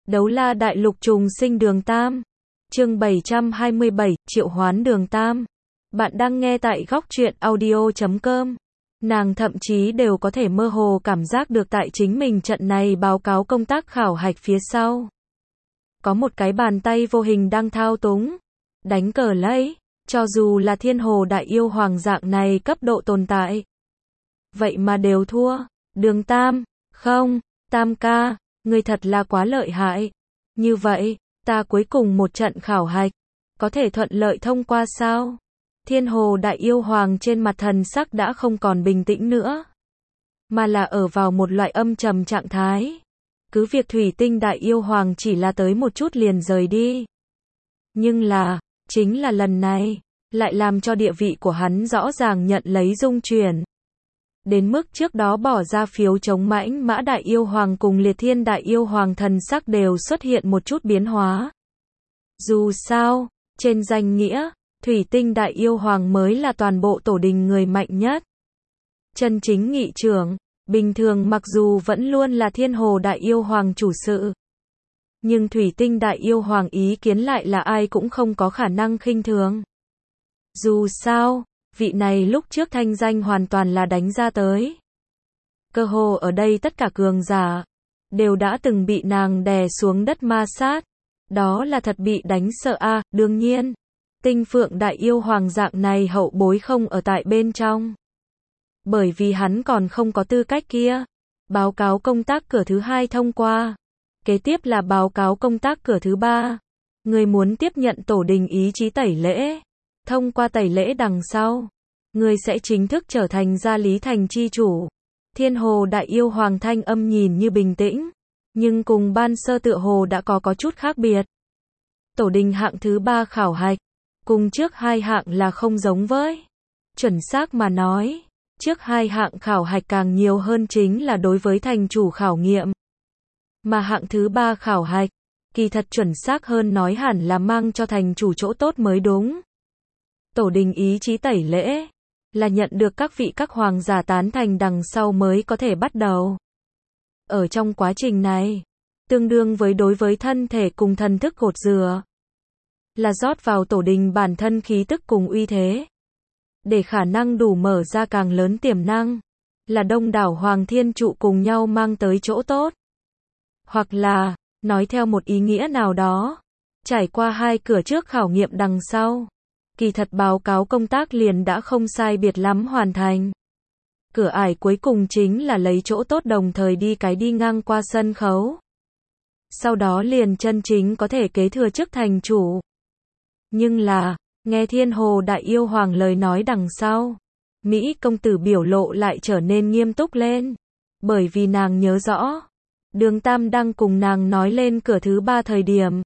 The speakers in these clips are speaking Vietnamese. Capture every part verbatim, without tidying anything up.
Đấu la đại lục trùng sinh Đường Tam. Chương bảy trăm hai mươi bảy, triệu hoán Đường Tam. Bạn đang nghe tại góc truyện audio chấm com. Nàng thậm chí đều có thể mơ hồ cảm giác được tại chính mình trận này báo cáo công tác khảo hạch phía sau. Có một cái bàn tay vô hình đang thao túng, đánh cờ lấy, cho dù là thiên hồ đại yêu hoàng dạng này cấp độ tồn tại. Vậy mà đều thua. Đường Tam, không, Tam ca, ngươi thật là quá lợi hại. Như vậy, ta cuối cùng một trận khảo hạch, có thể thuận lợi thông qua sao? Thiên hồ đại yêu hoàng trên mặt thần sắc đã không còn bình tĩnh nữa, mà là ở vào một loại âm trầm trạng thái. Cứ việc thủy tinh đại yêu hoàng chỉ là tới một chút liền rời đi. Nhưng là, chính là lần này, lại làm cho địa vị của hắn rõ ràng nhận lấy rung chuyển. Đến mức trước đó bỏ ra phiếu chống mãnh mã đại yêu hoàng cùng liệt thiên đại yêu hoàng thần sắc đều xuất hiện một chút biến hóa. Dù sao, trên danh nghĩa, thủy tinh đại yêu hoàng mới là toàn bộ tổ đình người mạnh nhất. Chân chính nghị trưởng, bình thường mặc dù vẫn luôn là thiên hồ đại yêu hoàng chủ sự. Nhưng thủy tinh đại yêu hoàng ý kiến lại là ai cũng không có khả năng khinh thường. Dù sao, vị này lúc trước thanh danh hoàn toàn là đánh ra tới. Cơ hồ ở đây tất cả cường giả, đều đã từng bị nàng đè xuống đất ma sát. Đó là thật bị đánh sợ a. À, đương nhiên, tinh phượng đại yêu hoàng dạng này hậu bối không ở tại bên trong. Bởi vì hắn còn không có tư cách kia. Báo cáo công tác cửa thứ hai thông qua. Kế tiếp là báo cáo công tác cửa thứ ba. Người muốn tiếp nhận tổ đình ý chí tẩy lễ. Thông qua tẩy lễ đằng sau, người sẽ chính thức trở thành gia lý thành chi chủ. Thiên hồ đại yêu hoàng thanh âm nhìn như bình tĩnh, nhưng cùng ban sơ tựa hồ đã có có chút khác biệt. Tổ đình hạng thứ ba khảo hạch, cùng trước hai hạng là không giống với. Chuẩn xác mà nói, trước hai hạng khảo hạch càng nhiều hơn chính là đối với thành chủ khảo nghiệm. Mà hạng thứ ba khảo hạch, kỳ thật chuẩn xác hơn nói hẳn là mang cho thành chủ chỗ tốt mới đúng. Tổ đình ý chí tẩy lễ, là nhận được các vị các hoàng giả tán thành đằng sau mới có thể bắt đầu. Ở trong quá trình này, tương đương với đối với thân thể cùng thần thức gột rửa, là rót vào tổ đình bản thân khí tức cùng uy thế. Để khả năng đủ mở ra càng lớn tiềm năng, là đông đảo hoàng thiên trụ cùng nhau mang tới chỗ tốt. Hoặc là, nói theo một ý nghĩa nào đó, trải qua hai cửa trước khảo nghiệm đằng sau. Kỳ thật báo cáo công tác liền đã không sai biệt lắm hoàn thành. Cửa ải cuối cùng chính là lấy chỗ tốt đồng thời đi cái đi ngang qua sân khấu. Sau đó liền chân chính có thể kế thừa chức thành chủ. Nhưng là, nghe thiên hồ đại yêu hoàng lời nói đằng sau, Mỹ công tử biểu lộ lại trở nên nghiêm túc lên. Bởi vì nàng nhớ rõ, Đường Tam đang cùng nàng nói lên cửa thứ ba thời điểm.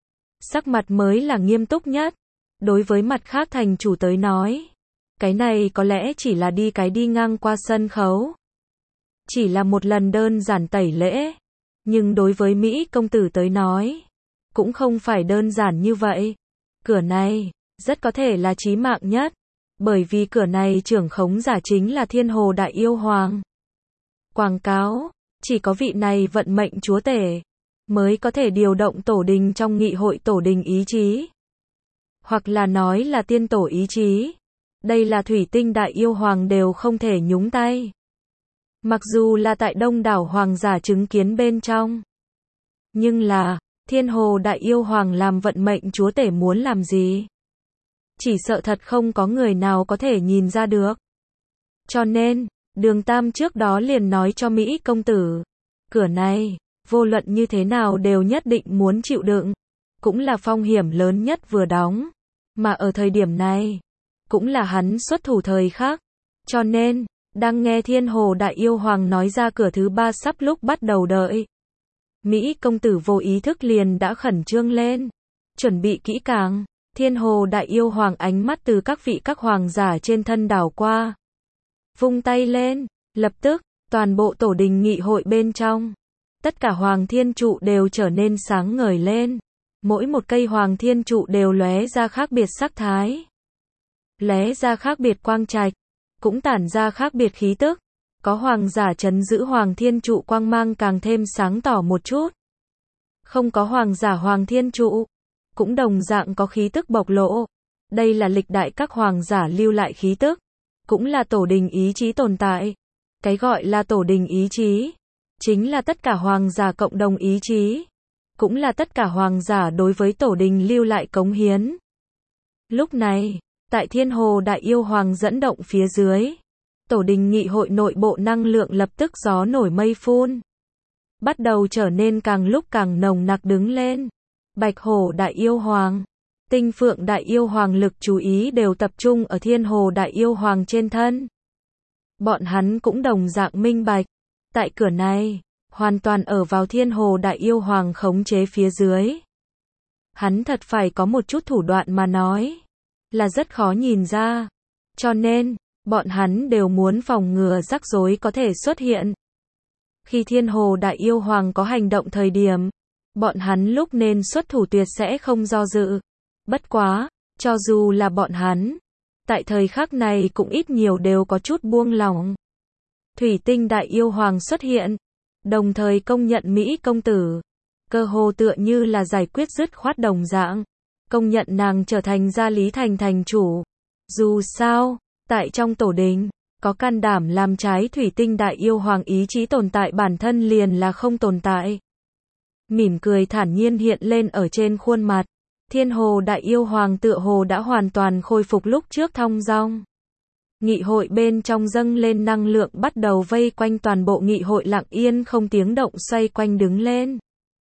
Sắc mặt mới là nghiêm túc nhất. Đối với mặt khác thành chủ tới nói, cái này có lẽ chỉ là đi cái đi ngang qua sân khấu. Chỉ là một lần đơn giản tẩy lễ. Nhưng đối với Mỹ công tử tới nói, cũng không phải đơn giản như vậy. Cửa này, rất có thể là chí mạng nhất. Bởi vì cửa này trưởng khống giả chính là thiên hồ đại yêu hoàng. Quảng cáo, chỉ có vị này vận mệnh chúa tể, mới có thể điều động tổ đình trong nghị hội tổ đình ý chí. Hoặc là nói là tiên tổ ý chí. Đây là thủy tinh đại yêu hoàng đều không thể nhúng tay. Mặc dù là tại đông đảo hoàng giả chứng kiến bên trong. Nhưng là, thiên hồ đại yêu hoàng làm vận mệnh chúa tể muốn làm gì? Chỉ sợ thật không có người nào có thể nhìn ra được. Cho nên, Đường Tam trước đó liền nói cho Mỹ công tử. Cửa này, vô luận như thế nào đều nhất định muốn chịu đựng. Cũng là phong hiểm lớn nhất vừa đóng. Mà ở thời điểm này, cũng là hắn xuất thủ thời khắc. Cho nên, đang nghe thiên hồ đại yêu hoàng nói ra cửa thứ ba sắp lúc bắt đầu đợi. Mỹ công tử vô ý thức liền đã khẩn trương lên. Chuẩn bị kỹ càng, thiên hồ đại yêu hoàng ánh mắt từ các vị các hoàng giả trên thân đảo qua. Vung tay lên, lập tức, toàn bộ tổ đình nghị hội bên trong. Tất cả hoàng thiên trụ đều trở nên sáng ngời lên. Mỗi một cây hoàng thiên trụ đều lóe ra khác biệt sắc thái. Lóe ra khác biệt quang trạch. Cũng tản ra khác biệt khí tức. Có hoàng giả trấn giữ hoàng thiên trụ quang mang càng thêm sáng tỏ một chút. Không có hoàng giả hoàng thiên trụ, cũng đồng dạng có khí tức bộc lộ. Đây là lịch đại các hoàng giả lưu lại khí tức, cũng là tổ đình ý chí tồn tại. Cái gọi là tổ đình ý chí, chính là tất cả hoàng giả cộng đồng ý chí, cũng là tất cả hoàng giả đối với tổ đình lưu lại cống hiến. Lúc này, tại Thiên Hồ Đại Yêu Hoàng dẫn động phía dưới, tổ đình nghị hội nội bộ năng lượng lập tức gió nổi mây phun, bắt đầu trở nên càng lúc càng nồng nặc đứng lên. Bạch Hổ Đại Yêu Hoàng, Tinh Phượng Đại Yêu Hoàng lực chú ý đều tập trung ở Thiên Hồ Đại Yêu Hoàng trên thân. Bọn hắn cũng đồng dạng minh bạch, tại cửa này, hoàn toàn ở vào Thiên Hồ Đại Yêu Hoàng khống chế phía dưới. Hắn thật phải có một chút thủ đoạn mà nói, là rất khó nhìn ra. Cho nên, bọn hắn đều muốn phòng ngừa rắc rối có thể xuất hiện. Khi Thiên Hồ Đại Yêu Hoàng có hành động thời điểm, bọn hắn lúc nên xuất thủ tuyệt sẽ không do dự. Bất quá, cho dù là bọn hắn, tại thời khắc này cũng ít nhiều đều có chút buông lỏng. Thủy Tinh Đại Yêu Hoàng xuất hiện, đồng thời công nhận Mỹ công tử, cơ hồ tựa như là giải quyết dứt khoát đồng dạng, công nhận nàng trở thành Gia Lý Thành thành chủ. Dù sao, tại trong tổ đình, có can đảm làm trái Thủy Tinh Đại Yêu Hoàng ý chí tồn tại bản thân liền là không tồn tại. Mỉm cười thản nhiên hiện lên ở trên khuôn mặt. Thiên Hồ Đại Yêu Hoàng tựa hồ đã hoàn toàn khôi phục lúc trước thong dong. Nghị hội bên trong dâng lên năng lượng bắt đầu vây quanh toàn bộ nghị hội lặng yên không tiếng động xoay quanh đứng lên.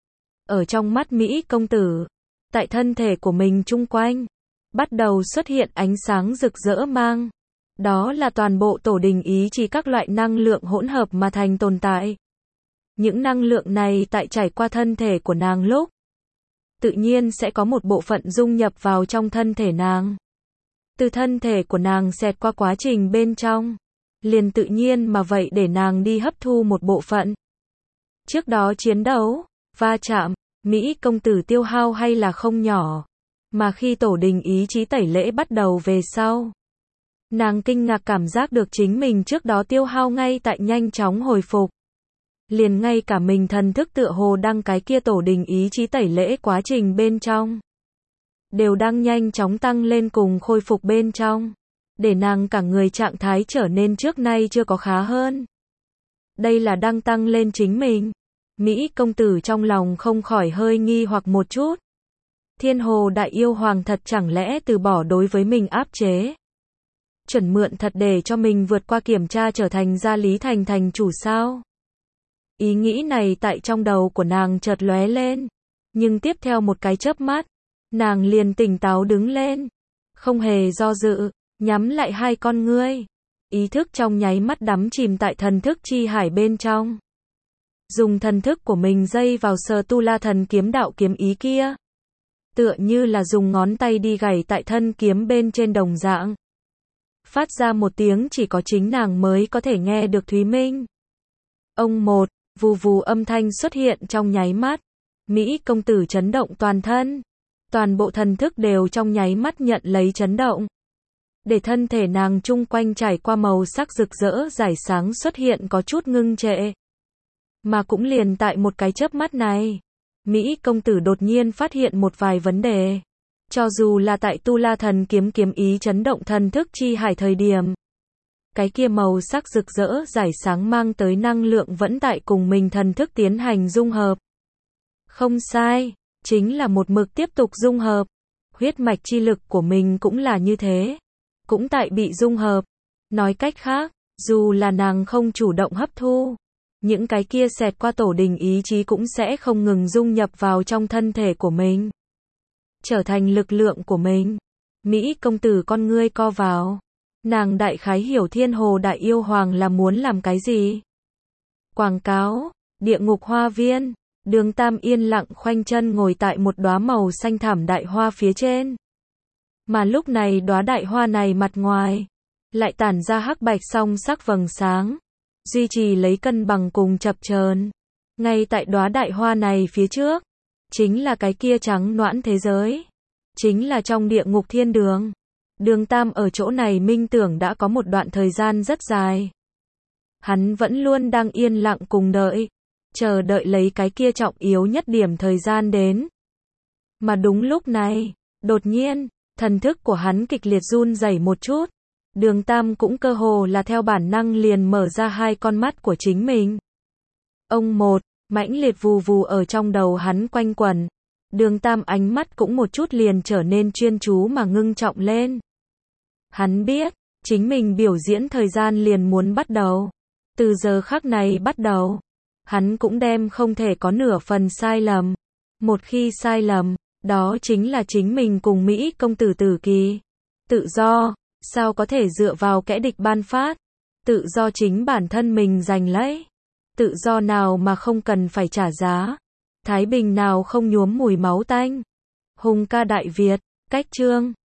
Ở trong mắt Mỹ công tử, tại thân thể của mình chung quanh, bắt đầu xuất hiện ánh sáng rực rỡ mang. Đó là toàn bộ tổ đình ý chí các loại năng lượng hỗn hợp mà thành tồn tại. Những năng lượng này tại trải qua thân thể của nàng lúc, tự nhiên sẽ có một bộ phận dung nhập vào trong thân thể nàng. Từ thân thể của nàng xẹt qua quá trình bên trong, liền tự nhiên mà vậy để nàng đi hấp thu một bộ phận. Trước đó chiến đấu, va chạm, Mỹ công tử tiêu hao hay là không nhỏ, mà khi tổ đình ý chí tẩy lễ bắt đầu về sau, nàng kinh ngạc cảm giác được chính mình trước đó tiêu hao ngay tại nhanh chóng hồi phục. Liền ngay cả mình thần thức tựa hồ đang cái kia tổ đình ý chí tẩy lễ quá trình bên trong, đều đang nhanh chóng tăng lên cùng khôi phục bên trong, để nàng cả người trạng thái trở nên trước nay chưa có khá hơn. Đây là đang tăng lên chính mình. Mỹ công tử trong lòng không khỏi hơi nghi hoặc một chút. Thiên Hồ Đại Yêu Hoàng thật chẳng lẽ từ bỏ đối với mình áp chế, chuẩn mượn thật để cho mình vượt qua kiểm tra trở thành Gia Lý Thành thành chủ sao? Ý nghĩ này tại trong đầu của nàng chợt lóe lên, nhưng tiếp theo một cái chớp mắt, nàng liền tỉnh táo đứng lên, không hề do dự, nhắm lại hai con ngươi, ý thức trong nháy mắt đắm chìm tại thần thức chi hải bên trong. Dùng thần thức của mình dây vào Sờ Tu La Thần kiếm đạo kiếm ý kia, tựa như là dùng ngón tay đi gảy tại thân kiếm bên trên đồng dạng. Phát ra một tiếng chỉ có chính nàng mới có thể nghe được Thúy Minh. Ông một, vù vù âm thanh xuất hiện trong nháy mắt. Mỹ công tử chấn động toàn thân. Toàn bộ thần thức đều trong nháy mắt nhận lấy chấn động. Để thân thể nàng chung quanh trải qua màu sắc rực rỡ rải sáng xuất hiện có chút ngưng trệ. Mà cũng liền tại một cái chớp mắt này, Mỹ công tử đột nhiên phát hiện một vài vấn đề. Cho dù là tại Tu La Thần kiếm kiếm ý chấn động thần thức chi hải thời điểm, cái kia màu sắc rực rỡ rải sáng mang tới năng lượng vẫn tại cùng mình thần thức tiến hành dung hợp. Không sai, chính là một mực tiếp tục dung hợp. Huyết mạch chi lực của mình cũng là như thế, cũng tại bị dung hợp. Nói cách khác, dù là nàng không chủ động hấp thu, những cái kia xẹt qua tổ đình ý chí cũng sẽ không ngừng dung nhập vào trong thân thể của mình, trở thành lực lượng của mình. Mỹ công tử con ngươi co vào. Nàng đại khái hiểu Thiên Hồ Đại Yêu Hoàng là muốn làm cái gì. Quảng cáo, địa ngục hoa viên, Đường Tam yên lặng khoanh chân ngồi tại một đóa màu xanh thảm đại hoa phía trên. Mà lúc này đóa đại hoa này mặt ngoài, lại tản ra hắc bạch song sắc vầng sáng, duy trì lấy cân bằng cùng chập chờn. Ngay tại đóa đại hoa này phía trước, chính là cái kia trắng noãn thế giới, chính là trong địa ngục thiên đường. Đường Tam ở chỗ này minh tưởng đã có một đoạn thời gian rất dài. Hắn vẫn luôn đang yên lặng cùng đợi, chờ đợi lấy cái kia trọng yếu nhất điểm thời gian đến. Mà đúng lúc này, đột nhiên, thần thức của hắn kịch liệt run rẩy một chút. Đường Tam cũng cơ hồ là theo bản năng liền mở ra hai con mắt của chính mình. Ông một, mãnh liệt vù vù ở trong đầu hắn quanh quẩn. Đường Tam ánh mắt cũng một chút liền trở nên chuyên chú mà ngưng trọng lên. Hắn biết, chính mình biểu diễn thời gian liền muốn bắt đầu. Từ giờ khắc này bắt đầu, hắn cũng đem không thể có nửa phần sai lầm. Một khi sai lầm, đó chính là chính mình cùng Mỹ công tử Tử Kỳ. Tự do, sao có thể dựa vào kẻ địch ban phát? Tự do chính bản thân mình giành lấy. Tự do nào mà không cần phải trả giá? Thái bình nào không nhuốm mùi máu tanh? Hùng ca Đại Việt, cách chương